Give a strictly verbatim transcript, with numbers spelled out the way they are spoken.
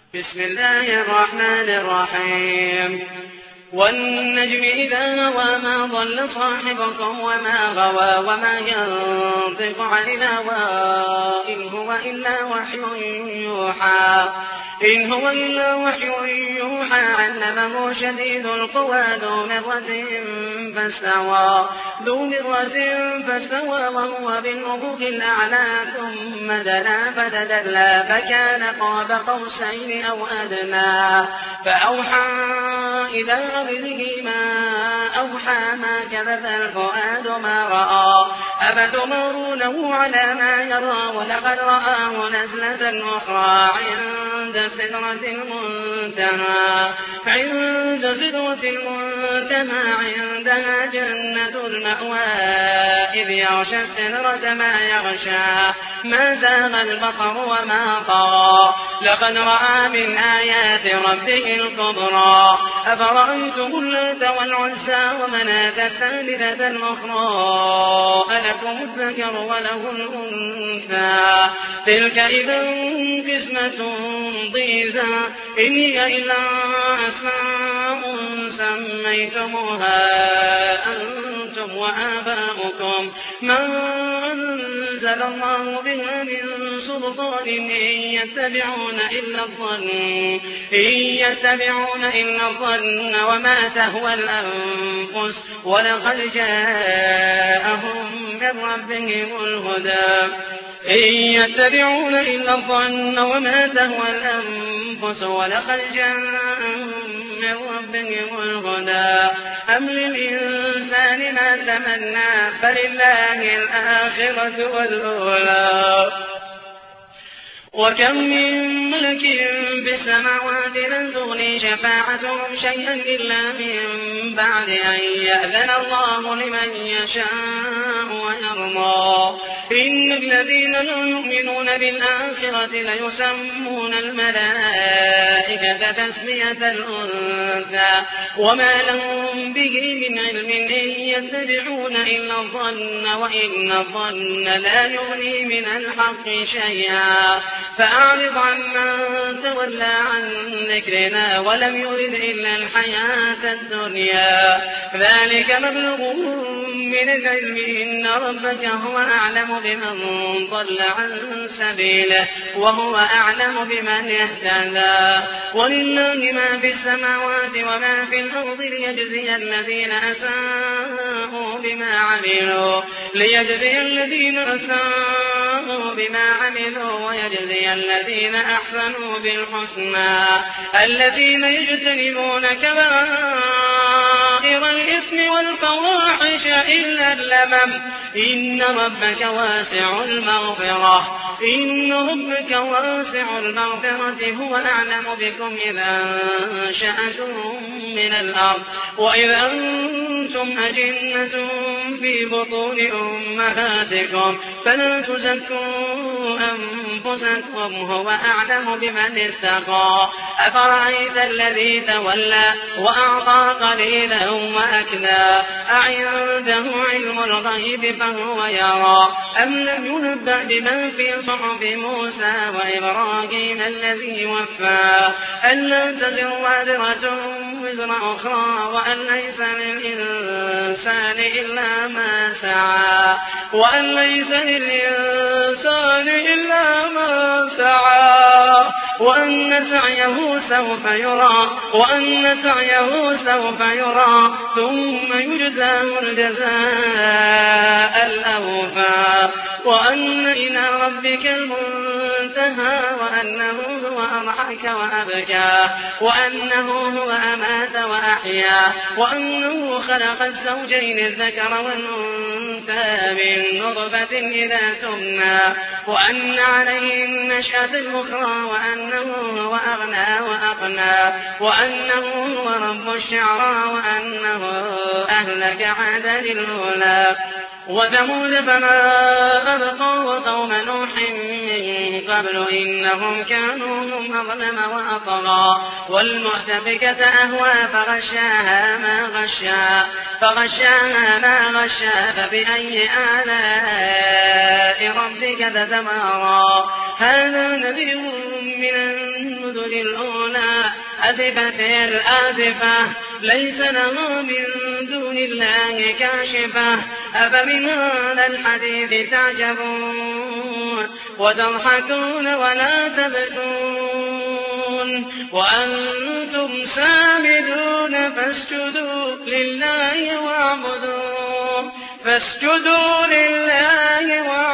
بسم الله الرحمن الرحيم والنجم إذا هوى ما ضل صاحبكم وما غوى وما ينطق عن الهوى إن هو إلا وحي يوحى إن هو إلا وحي يوحى علمه شديد القوى ذو مرة فاستوى ذو مرة فاستوى وهو بالأفق الأعلى ثم دنا فتدلى فكان قاب قوسين أو أدنى فأوحى إلى عبده ما أوحى ما كذب الفؤاد ما رأى أفتمارونه على ما يرى ولقد رآه نزلة أخرى عند سدرة المنتهى عند سدرة المنتهى عندها جنة المأوى إذ يغشى السدرة ما يغشى ما زاغ البصر وما طغى لقد رأى من آيات ربه الكبرى أفرأيتم اللات والعزى ومناة الثالثة الأخرى ألكم الذكر وله الأنثى تلك إذا قسمة ضيزى إن هي إلا أسماء سميتموها أنتم وآباؤكم ما أنزل الله بها من سلطان إن يتبعون إلا الظن إن يتبعون إلا الظن وما تهوى الأنفس ولقد جاءهم من ربهم الهدى إن يتبعون إلا الظن وما تهوى الأنفس ولقد جاءهم من ربهم الهدى أم للإنسان ما تمنى فلله الآخرة والأولى وكم من ملك في السماوات لن تغني شفاعتهم شيئا إلا من بعد أن يأذن الله لمن يشاء ويرضى إن الذين لا يؤمنون بالآخرة ليسمون الملائكة تسمية الأنثى وما لهم به من علم إن يتبعون إلا الظن وإن الظن لا يغني من الحق شيئا فأعرض عمن تولى عن ذكرنا ولم يرد إلا الحياة الدنيا ذلك مبلغهم من العلم إن ربك هو أعلم بمن ضل عن سبيله وهو أعلم بمن اهتدى ولله ما في السماوات وما في الأرض ليجزي الذين أساءوا بما عملوا ليجزي الذين أساءوا بما عملوا ويجزي الذين أحسنوا بالحسنى الذين يجتنبون كبائر الإثم والفواحش إلا اللمم إن ربك واسع المغفرة إن ربك واسع المغفرة هو أعلم بكم إذا أنشأتم من الأرض وإذا أنتم أجنة في بطون أمهاتكم فلا تزكوا أنفسكم هو أعلم بمن اتقى أفرأيت الذي تولى وأعطى قليلا وأكدى أعنده علم الغيب فهو يرى أم لم ينبأ بما في صحف موسى وإبراهيم الذي وفى ألا تزر وازرة وزر أخرى وأن ليس للإنسان إلا ما سعى وأن ليس للإنسان إلا ما سعى وأن سعيه سوف يرى وأن سعيه سوف يرى ثم يجزاه الجزاء الأوفى وأن إلى ربك المنتهى وأنه هو أضحك وأبكى وأنه هو أمات وأحيا وأنه خلق الزوجين الذكر والأنثى من نطفة إذا تمنى وأن عليه النشأة الأخرى وأنه هو أغنى وأقنى وأنه هو رب الشعرى وأنه أهلك عادا الأولى وثمود فما أبقى وقوم نوح من قبل إنهم كانوا هم أظلم وأطغى والمؤتفكة أهوى فغشاها ما غشا فغشاها ما غشا فبأي آلاء ربك تتمارى هذا نذير من النذر الأولى أزفت الآزفة ليس لها من دون الله كاشفة أفمن هذا الحديث تعجبون وتضحكون ولا تبكون وأنتم سامدون فاسجدوا لله واعبدوا فاسجدوا لله واعبدوا